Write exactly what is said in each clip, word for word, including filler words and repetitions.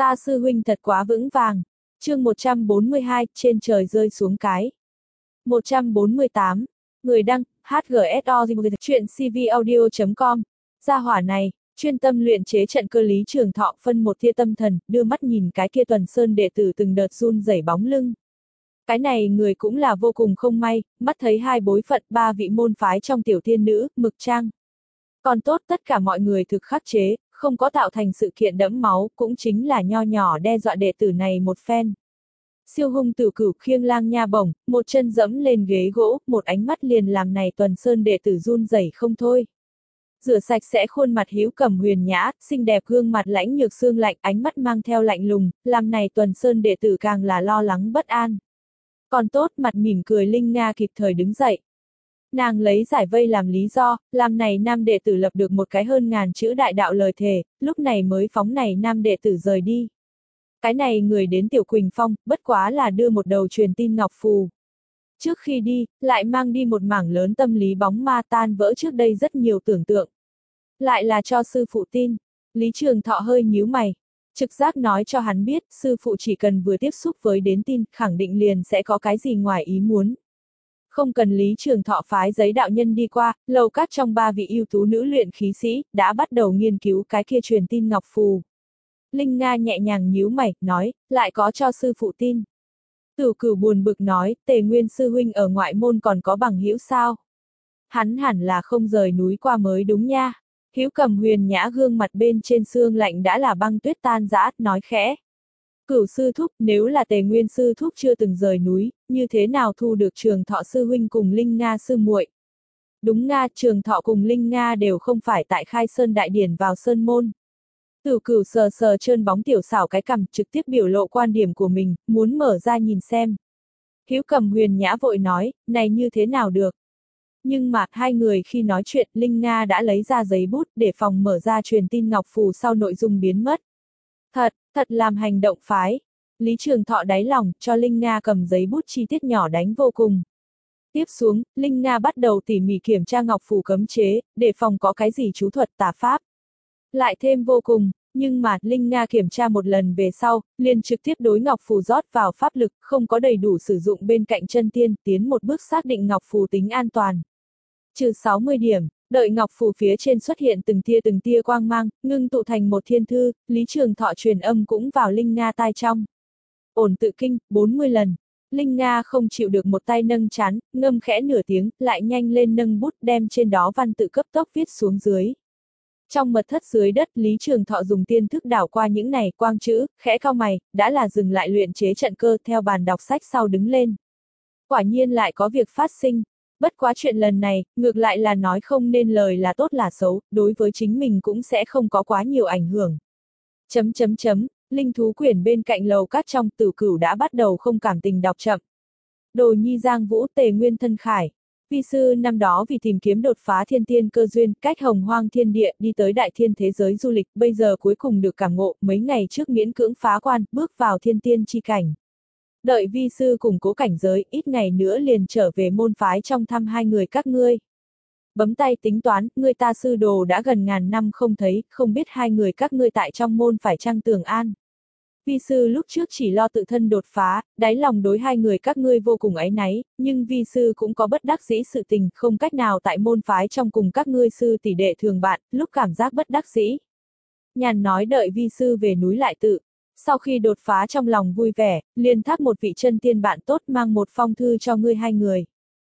Ta sư huynh thật quá vững vàng. Chương một trăm bốn mươi hai, trên trời rơi xuống cái. một trăm bốn mươi tám. Người đăng, hát giê ét o chuyện c v audio chấm com. Gia hỏa này, chuyên tâm luyện chế trận cơ Lý Trường Thọ phân một tia tâm thần, đưa mắt nhìn cái kia Tuần Sơn đệ tử từng đợt run rẩy bóng lưng. Cái này người cũng là vô cùng không may, mắt thấy hai bối phận ba vị môn phái trong tiểu thiên nữ, mực trang. Còn tốt tất cả mọi người thực khắc chế, không có tạo thành sự kiện đẫm máu, cũng chính là nho nhỏ đe dọa đệ tử này một phen. Siêu hung tử cửu khiêng lang nha bổng, một chân dẫm lên ghế gỗ, một ánh mắt liền làm này Tuần Sơn đệ tử run rẩy không thôi. Rửa sạch sẽ khuôn mặt Hữu Cẩm huyền nhã, xinh đẹp gương mặt lãnh nhược xương lạnh, ánh mắt mang theo lạnh lùng, làm này Tuần Sơn đệ tử càng là lo lắng bất an. Còn tốt mặt mỉm cười Linh Nga kịp thời đứng dậy. Nàng lấy giải vây làm lý do, làm này nam đệ tử lập được một cái hơn ngàn chữ đại đạo lời thề, lúc này mới phóng này nam đệ tử rời đi. Cái này người đến Tiểu Quỳnh Phong, bất quá là đưa một đầu truyền tin ngọc phù. Trước khi đi, lại mang đi một mảng lớn tâm lý bóng ma tan vỡ trước đây rất nhiều tưởng tượng. Lại là cho sư phụ tin. Lý Trường Thọ hơi nhíu mày. Trực giác nói cho hắn biết, sư phụ chỉ cần vừa tiếp xúc với đến tin, khẳng định liền sẽ có cái gì ngoài ý muốn. Không cần Lý Trường Thọ phái giấy đạo nhân đi qua, lầu các trong ba vị ưu tú nữ luyện khí sĩ, đã bắt đầu nghiên cứu cái kia truyền tin ngọc phù. Linh Nga nhẹ nhàng nhíu mày, nói, lại có cho sư phụ tin. Tử Cửu buồn bực nói, Tề Nguyên sư huynh ở ngoại môn còn có bằng hữu sao? Hắn hẳn là không rời núi qua mới đúng nha. Hữu Cẩm huyền nhã gương mặt bên trên xương lạnh đã là băng tuyết tan rã, nói khẽ. Cửu sư thúc, nếu là Tề Nguyên sư thúc chưa từng rời núi, như thế nào thu được Trường Thọ sư huynh cùng Linh Nga sư muội? Đúng nga, Trường Thọ cùng Linh Nga đều không phải tại Khai Sơn đại điển vào sơn môn. Tử Cửu sờ sờ trơn bóng tiểu xảo cái cằm, trực tiếp biểu lộ quan điểm của mình, muốn mở ra nhìn xem. Hữu Cẩm huyền nhã vội nói, này như thế nào được? Nhưng mà, hai người khi nói chuyện, Linh Nga đã lấy ra giấy bút để phòng mở ra truyền tin ngọc phù sau nội dung biến mất. Thật, thật làm hành động phái. Lý Trường Thọ đáy lòng, cho Linh Nga cầm giấy bút chi tiết nhỏ đánh vô cùng. Tiếp xuống, Linh Nga bắt đầu tỉ mỉ kiểm tra ngọc phù cấm chế, để phòng có cái gì chú thuật tà pháp. Lại thêm vô cùng, nhưng mà, Linh Nga kiểm tra một lần về sau, liền trực tiếp đối ngọc phù rót vào pháp lực, không có đầy đủ sử dụng bên cạnh chân tiên, tiến một bước xác định ngọc phù tính an toàn. Trừ sáu mươi điểm, đợi ngọc phù phía trên xuất hiện từng tia từng tia quang mang, ngưng tụ thành một thiên thư, Lý Trường Thọ truyền âm cũng vào Linh Nga tai trong. Ổn tự kinh, bốn mươi lần. Linh Nga không chịu được một tay nâng chán, ngâm khẽ nửa tiếng, lại nhanh lên nâng bút đem trên đó văn tự cấp tốc viết xuống dưới. Trong mật thất dưới đất, Lý Trường Thọ dùng tiên thức đảo qua những này quang chữ, khẽ cau mày, đã là dừng lại luyện chế trận cơ theo bàn đọc sách sau đứng lên. Quả nhiên lại có việc phát sinh. Bất quá chuyện lần này, ngược lại là nói không nên lời là tốt là xấu, đối với chính mình cũng sẽ không có quá nhiều ảnh hưởng. Chấm chấm chấm, linh thú quyển bên cạnh lầu các trong Tử Cửu đã bắt đầu không cảm tình đọc chậm. Đồ nhi Giang Vũ Tề Nguyên thân khải. Vi sư năm đó vì tìm kiếm đột phá thiên tiên cơ duyên, cách hồng hoang thiên địa đi tới đại thiên thế giới du lịch, bây giờ cuối cùng được cảm ngộ, mấy ngày trước miễn cưỡng phá quan, bước vào thiên tiên chi cảnh. Đợi vi sư củng cố cảnh giới, ít ngày nữa liền trở về môn phái trong thăm hai người các ngươi. Bấm tay tính toán, người ta sư đồ đã gần ngàn năm không thấy, không biết hai người các ngươi tại trong môn phải chăng tường an. Vi sư lúc trước chỉ lo tự thân đột phá, đáy lòng đối hai người các ngươi vô cùng áy náy, nhưng vi sư cũng có bất đắc dĩ sự tình, không cách nào tại môn phái trong cùng các ngươi sư tỷ đệ thường bạn, lúc cảm giác bất đắc dĩ. Nhàn nói đợi vi sư về núi lại tự. Sau khi đột phá trong lòng vui vẻ, liền thác một vị chân tiên bạn tốt mang một phong thư cho ngươi hai người.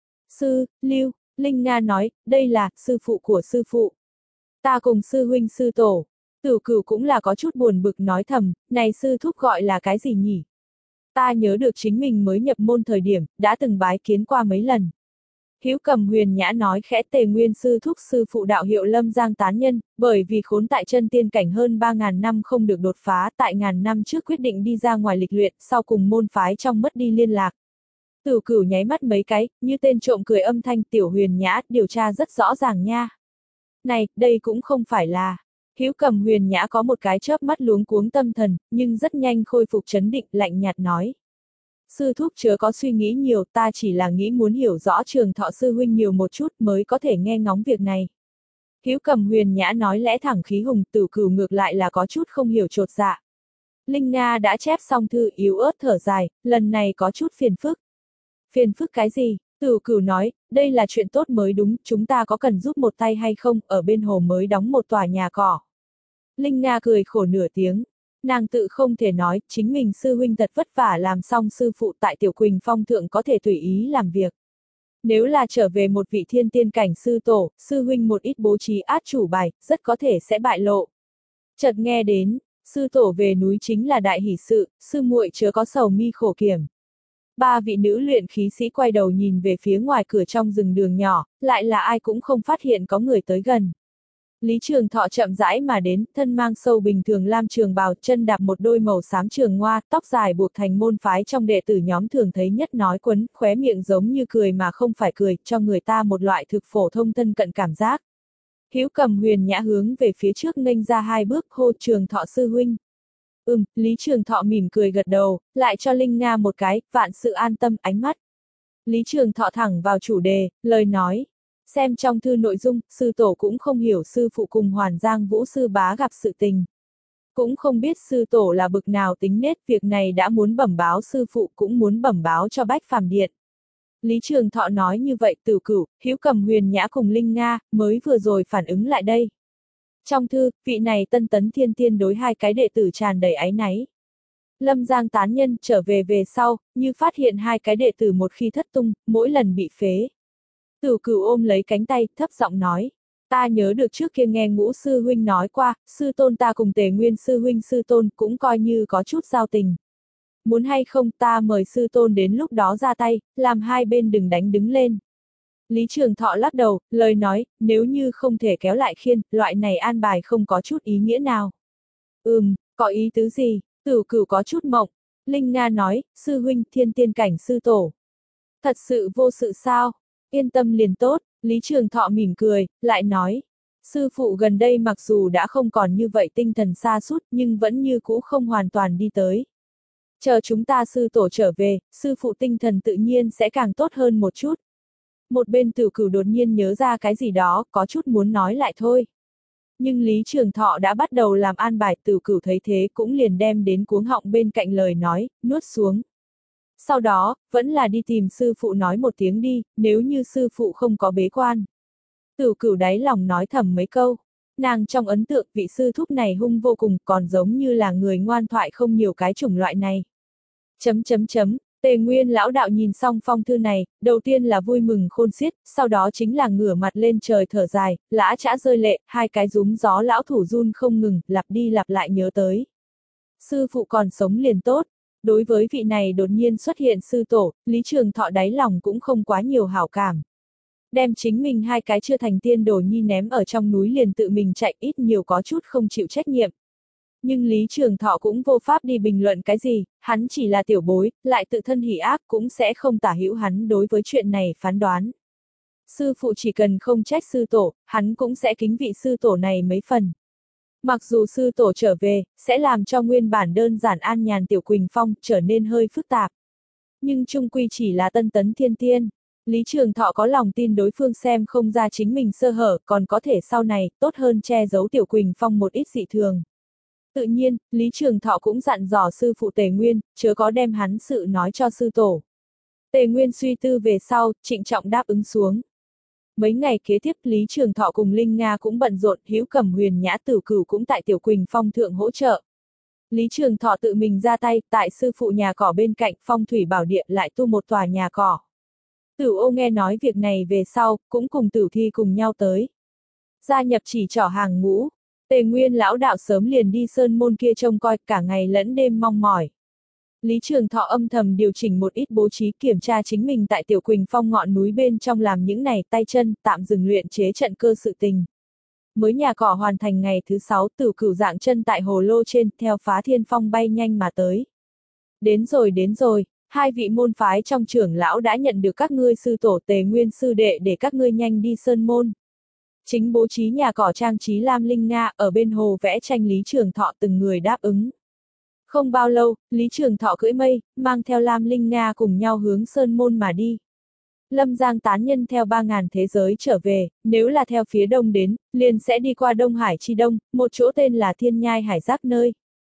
Sư, Lưu, Linh Nga nói, đây là, sư phụ của sư phụ. Ta cùng sư huynh sư tổ. Tử Cửu cũng là có chút buồn bực nói thầm, này sư thúc gọi là cái gì nhỉ? Ta nhớ được chính mình mới nhập môn thời điểm, đã từng bái kiến qua mấy lần. Hữu Cẩm huyền nhã nói khẽ Tề Nguyên sư thúc sư phụ đạo hiệu Lâm Giang tán nhân, bởi vì khốn tại chân tiên cảnh hơn ba ngàn năm không được đột phá, tại ngàn năm trước quyết định đi ra ngoài lịch luyện, sau cùng môn phái trong mất đi liên lạc. Tử Cửu nháy mắt mấy cái, như tên trộm cười âm thanh tiểu huyền nhã, điều tra rất rõ ràng nha. Này, đây cũng không phải là... Hữu Cẩm huyền nhã có một cái chớp mắt luống cuống tâm thần, nhưng rất nhanh khôi phục trấn định, lạnh nhạt nói. Sư thúc chớ có suy nghĩ nhiều, ta chỉ là nghĩ muốn hiểu rõ Trường Thọ sư huynh nhiều một chút mới có thể nghe ngóng việc này. Hữu Cẩm huyền nhã nói lẽ thẳng khí hùng, Tử Cửu ngược lại là có chút không hiểu chột dạ. Linh Nga đã chép xong thư yếu ớt thở dài, lần này có chút phiền phức. Phiền phức cái gì? Tửu Cửu nói, đây là chuyện tốt mới đúng, chúng ta có cần giúp một tay hay không, ở bên hồ mới đóng một tòa nhà cỏ. Linh Nga cười khổ nửa tiếng. Nàng tự không thể nói, chính mình sư huynh thật vất vả làm xong sư phụ tại Tiểu Quỳnh Phong thượng có thể tùy ý làm việc. Nếu là trở về một vị thiên tiên cảnh sư tổ, sư huynh một ít bố trí át chủ bài, rất có thể sẽ bại lộ. Chợt nghe đến, sư tổ về núi chính là đại hỷ sự, sư muội chớ có sầu mi khổ kiểm. Ba vị nữ luyện khí sĩ quay đầu nhìn về phía ngoài cửa trong rừng đường nhỏ, lại là ai cũng không phát hiện có người tới gần. Lý Trường Thọ chậm rãi mà đến, thân mang sâu bình thường lam trường bào, chân đạp một đôi màu xám trường ngoa, tóc dài buộc thành môn phái trong đệ tử nhóm thường thấy nhất nói quấn, khóe miệng giống như cười mà không phải cười, cho người ta một loại thực phổ thông thân cận cảm giác. Hữu Cầm huyền nhã hướng về phía trước nghênh ra hai bước, hô Trường Thọ sư huynh. Ừm, Lý Trường Thọ mỉm cười gật đầu, lại cho Linh Nga một cái, vạn sự an tâm ánh mắt. Lý Trường Thọ thẳng vào chủ đề, lời nói. Xem trong thư nội dung, sư tổ cũng không hiểu sư phụ cùng Hoàn Giang Vũ sư bá gặp sự tình. Cũng không biết sư tổ là bực nào tính nết, việc này đã muốn bẩm báo sư phụ cũng muốn bẩm báo cho Bách Phàm Điện. Lý Trường Thọ nói như vậy, Tửu Cửu, Hữu Cầm huyền nhã cùng Linh Nga, mới vừa rồi phản ứng lại đây. Trong thư, vị này tân tấn thiên tiên đối hai cái đệ tử tràn đầy áy náy. Lâm Giang tán nhân trở về về sau, như phát hiện hai cái đệ tử một khi thất tung, mỗi lần bị phế. Tửu Cửu ôm lấy cánh tay, thấp giọng nói. Ta nhớ được trước kia nghe Ngũ sư huynh nói qua, sư tôn ta cùng Tề Nguyên sư huynh sư tôn cũng coi như có chút giao tình. Muốn hay không ta mời sư tôn đến lúc đó ra tay, làm hai bên đừng đánh đứng lên. Lý Trường Thọ lắc đầu, lời nói, nếu như không thể kéo lại khiên, loại này an bài không có chút ý nghĩa nào. Ừm, có ý tứ gì? Tửu Cửu có chút mộng. Linh Nga nói, sư huynh thiên tiên cảnh sư tổ. Thật sự vô sự sao? Yên tâm liền tốt, Lý Trường Thọ mỉm cười, lại nói. Sư phụ gần đây mặc dù đã không còn như vậy tinh thần sa sút nhưng vẫn như cũ không hoàn toàn đi tới. Chờ chúng ta sư tổ trở về, sư phụ tinh thần tự nhiên sẽ càng tốt hơn một chút. Một bên Tửu Cửu đột nhiên nhớ ra cái gì đó, có chút muốn nói lại thôi. Nhưng Lý Trường Thọ đã bắt đầu làm an bài, Tửu Cửu thấy thế cũng liền đem đến cuống họng bên cạnh lời nói, nuốt xuống. Sau đó, vẫn là đi tìm sư phụ nói một tiếng đi, nếu như sư phụ không có bế quan. Tửu Cửu đáy lòng nói thầm mấy câu. Nàng trong ấn tượng vị sư thúc này hung vô cùng, còn giống như là người ngoan thoại không nhiều cái chủng loại này. Chấm chấm chấm, Tề Nguyên lão đạo nhìn xong phong thư này, đầu tiên là vui mừng khôn xiết, sau đó chính là ngửa mặt lên trời thở dài, lã chã rơi lệ, hai cái rúm gió lão thủ run không ngừng, lặp đi lặp lại nhớ tới. Sư phụ còn sống liền tốt. Đối với vị này đột nhiên xuất hiện sư tổ, Lý Trường Thọ đáy lòng cũng không quá nhiều hảo cảm. Đem chính mình hai cái chưa thành tiên đồ nhi ném ở trong núi liền tự mình chạy ít nhiều có chút không chịu trách nhiệm. Nhưng Lý Trường Thọ cũng vô pháp đi bình luận cái gì, hắn chỉ là tiểu bối, lại tự thân hỉ ác cũng sẽ không tả hữu hắn đối với chuyện này phán đoán. Sư phụ chỉ cần không trách sư tổ, hắn cũng sẽ kính vị sư tổ này mấy phần. Mặc dù sư tổ trở về, sẽ làm cho nguyên bản đơn giản an nhàn Tiểu Quỳnh Phong trở nên hơi phức tạp. Nhưng chung quy chỉ là tân tấn thiên tiên. Lý Trường Thọ có lòng tin đối phương xem không ra chính mình sơ hở, còn có thể sau này, tốt hơn che giấu Tiểu Quỳnh Phong một ít dị thường. Tự nhiên, Lý Trường Thọ cũng dặn dò sư phụ Tề Nguyên, chớ có đem hắn sự nói cho sư tổ. Tề Nguyên suy tư về sau, trịnh trọng đáp ứng xuống. Mấy ngày kế tiếp Lý Trường Thọ cùng Linh Nga cũng bận rộn, Hữu Cầm huyền nhã Tửu Cửu cũng tại Tiểu Quỳnh Phong thượng hỗ trợ. Lý Trường Thọ tự mình ra tay, tại sư phụ nhà cỏ bên cạnh Phong Thủy Bảo Địa lại tu một tòa nhà cỏ. Tửu Ô nghe nói việc này về sau, cũng cùng Tửu Thi cùng nhau tới. Gia nhập chỉ trỏ hàng ngũ, Tề Nguyên lão đạo sớm liền đi sơn môn kia trông coi, cả ngày lẫn đêm mong mỏi. Lý Trường Thọ âm thầm điều chỉnh một ít bố trí kiểm tra chính mình tại Tiểu Quỳnh Phong ngọn núi bên trong làm những này tay chân, tạm dừng luyện chế trận cơ sự tình. Mới nhà cỏ hoàn thành ngày thứ sáu, Tửu Cửu dạng chân tại hồ lô trên, theo Phá Thiên Phong bay nhanh mà tới. Đến rồi đến rồi, hai vị môn phái trong trưởng lão đã nhận được các ngươi sư tổ Tề Nguyên sư đệ để các ngươi nhanh đi sơn môn. Chính bố trí nhà cỏ trang trí Lam Linh Nga ở bên hồ vẽ tranh Lý Trường Thọ từng người đáp ứng. Không bao lâu, Lý Trường Thọ cưỡi mây, mang theo Lam Linh Nga cùng nhau hướng sơn môn mà đi. Lâm Giang tán nhân theo ba ngàn thế giới trở về, nếu là theo phía đông đến, liền sẽ đi qua Đông Hải chi đông, một chỗ tên là Thiên Nhai Hải Giác nơi.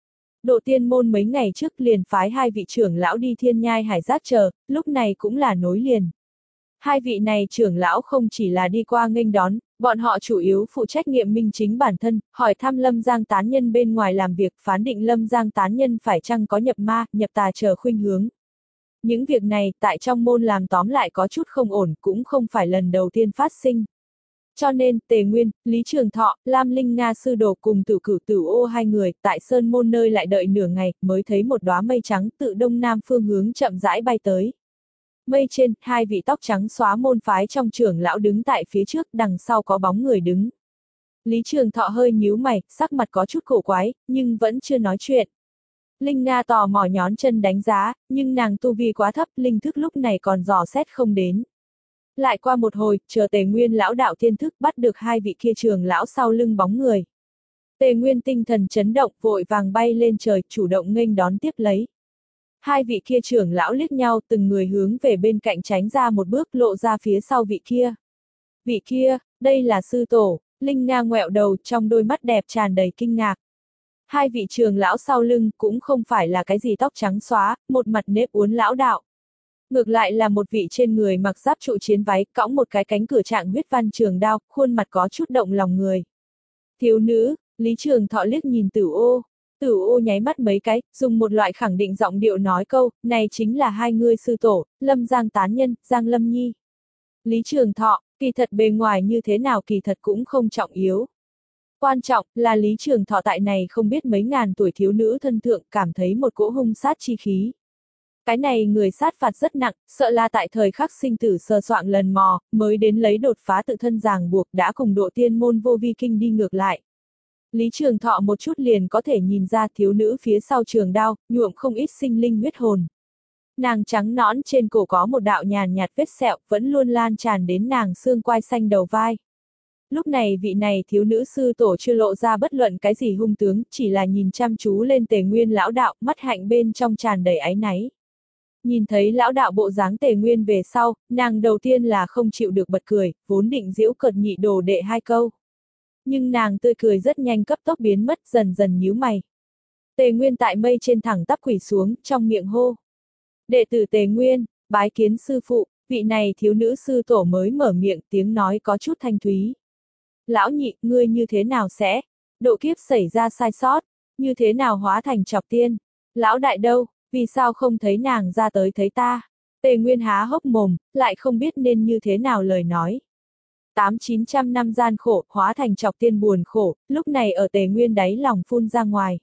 Độ tiên môn mấy ngày trước liền phái hai vị trưởng lão đi thiên nhai hải giác chờ, lúc này cũng là nối liền. Hai vị này trưởng lão không chỉ là đi qua nghênh đón, bọn họ chủ yếu phụ trách nghiệm minh chính bản thân, hỏi thăm Lâm Giang tán nhân bên ngoài làm việc, phán định Lâm Giang tán nhân phải chăng có nhập ma, nhập tà chờ khuynh hướng. Những việc này, tại trong môn làm tóm lại có chút không ổn, cũng không phải lần đầu tiên phát sinh. Cho nên, Tề Nguyên, Lý Trường Thọ, Lam Linh Nga sư đồ cùng Tử Cửu Tử Ô hai người, tại Sơn Môn nơi lại đợi nửa ngày, mới thấy một đóa mây trắng tự đông nam phương hướng chậm rãi bay tới. Mây trên, hai vị tóc trắng xóa môn phái trong trưởng lão đứng tại phía trước, đằng sau có bóng người đứng. Lý Trường Thọ hơi nhíu mày, sắc mặt có chút cổ quái, nhưng vẫn chưa nói chuyện. Linh Nga tò mò nhón chân đánh giá, nhưng nàng tu vi quá thấp, linh thức lúc này còn dò xét không đến. Lại qua một hồi, chờ Tề Nguyên lão đạo thiên thức bắt được hai vị kia trường lão sau lưng bóng người. Tề Nguyên tinh thần chấn động, vội vàng bay lên trời, chủ động nghênh đón tiếp lấy. Hai vị kia trưởng lão liếc nhau, từng người hướng về bên cạnh tránh ra một bước, lộ ra phía sau vị kia. Vị kia, đây là sư tổ. Linh Nga ngoẹo đầu, trong đôi mắt đẹp tràn đầy kinh ngạc. Hai vị trường lão sau lưng cũng không phải là cái gì tóc trắng xóa, một mặt nếp uốn lão đạo. Ngược lại là một vị trên người mặc giáp trụ chiến váy, cõng một cái cánh cửa trạng huyết văn trường đao, khuôn mặt có chút động lòng người. Thiếu nữ, Lý Trường Thọ liếc nhìn Tử Ô. Tử Ô nháy mắt mấy cái, dùng một loại khẳng định giọng điệu nói câu, này chính là hai người sư tổ, Lâm Giang tán nhân, Giang Lâm Nhi. Lý Trường Thọ, kỳ thật bề ngoài như thế nào kỳ thật cũng không trọng yếu. Quan trọng là Lý Trường Thọ tại này không biết mấy ngàn tuổi thiếu nữ thân thượng cảm thấy một cỗ hung sát chi khí. Cái này người sát phạt rất nặng, sợ là tại thời khắc sinh tử sờ soạng lần mò, mới đến lấy đột phá tự thân ràng buộc đã cùng độ tiên môn vô vi kinh đi ngược lại. Lý Trường Thọ một chút liền có thể nhìn ra thiếu nữ phía sau trường đao, nhuộm không ít sinh linh huyết hồn. Nàng trắng nõn trên cổ có một đạo nhàn nhạt vết sẹo, vẫn luôn lan tràn đến nàng xương quai xanh đầu vai. Lúc này vị này thiếu nữ sư tổ chưa lộ ra bất luận cái gì hung tướng, chỉ là nhìn chăm chú lên Tề Nguyên lão đạo, mắt hạnh bên trong tràn đầy áy náy. Nhìn thấy lão đạo bộ dáng Tề Nguyên về sau, nàng đầu tiên là không chịu được bật cười, vốn định giễu cợt nhị đồ đệ hai câu. Nhưng nàng tươi cười rất nhanh cấp tốc biến mất, dần dần nhíu mày. Tề Nguyên tại mây trên thẳng tắp quỳ xuống, trong miệng hô. Đệ tử Tề Nguyên, bái kiến sư phụ, vị này thiếu nữ sư tổ mới mở miệng, tiếng nói có chút thanh thúy. Lão nhị, ngươi như thế nào sẽ? Độ kiếp xảy ra sai sót, như thế nào hóa thành chọc tiên? Lão đại đâu, vì sao không thấy nàng ra tới thấy ta? Tề Nguyên há hốc mồm, lại không biết nên như thế nào lời nói. Tám chín trăm năm gian khổ, hóa thành chọc tiên buồn khổ, lúc này ở Tề Nguyên đáy lòng phun ra ngoài.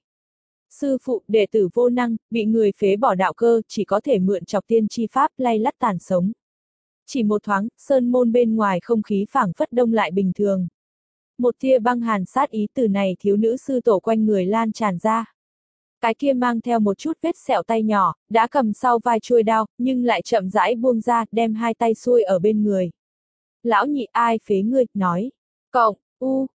Sư phụ, đệ tử vô năng, bị người phế bỏ đạo cơ, chỉ có thể mượn chọc tiên chi pháp lay lắt tàn sống. Chỉ một thoáng, sơn môn bên ngoài không khí phảng phất đông lại bình thường. Một tia băng hàn sát ý từ này thiếu nữ sư tổ quanh người lan tràn ra. Cái kia mang theo một chút vết sẹo tay nhỏ, đã cầm sau vai chuôi đao, nhưng lại chậm rãi buông ra, đem hai tay xuôi ở bên người. Lão nhị ai phế ngươi, nói. Cộng, u,